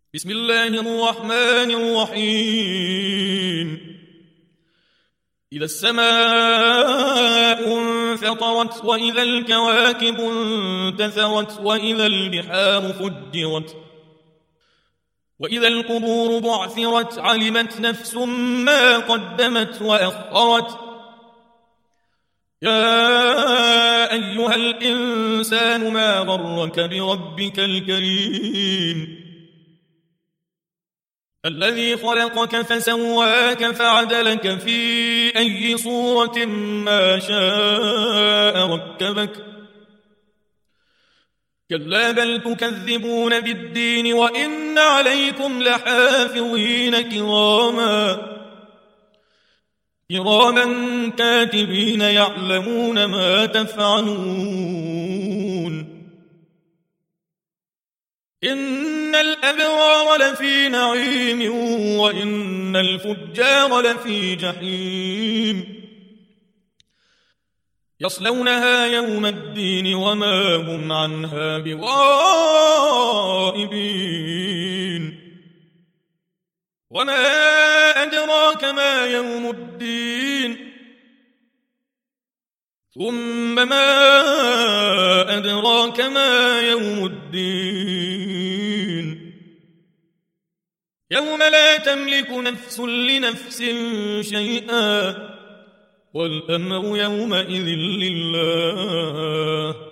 بسم الله الرحمن الرحيم. إذا السماء انفطرت وإذا الكواكب انتثرت وإذا البحار فجرت وإذا القبور بعثرت علمت نفس ما قدمت وأخرت. يا أيها الإنسان ما غرك بربك الكريم الذي خلقك فسواك فعدلك في أي صورة ما شاء ركبك. كلا بل تكذبون بالدين وإن عليكم لحافظين كراما كاتبين يعلمون ما تفعلون. إن الأبرار لفي نعيم وإن الفجار لفي جحيم يصلونها يوم الدين وما هم عنها بغائبين. وما أدراك ما يوم الدين ثم ما أدراك ما يوم الدين يوم لا تملك نفس لنفس شيئا والأمر يومئذ لله.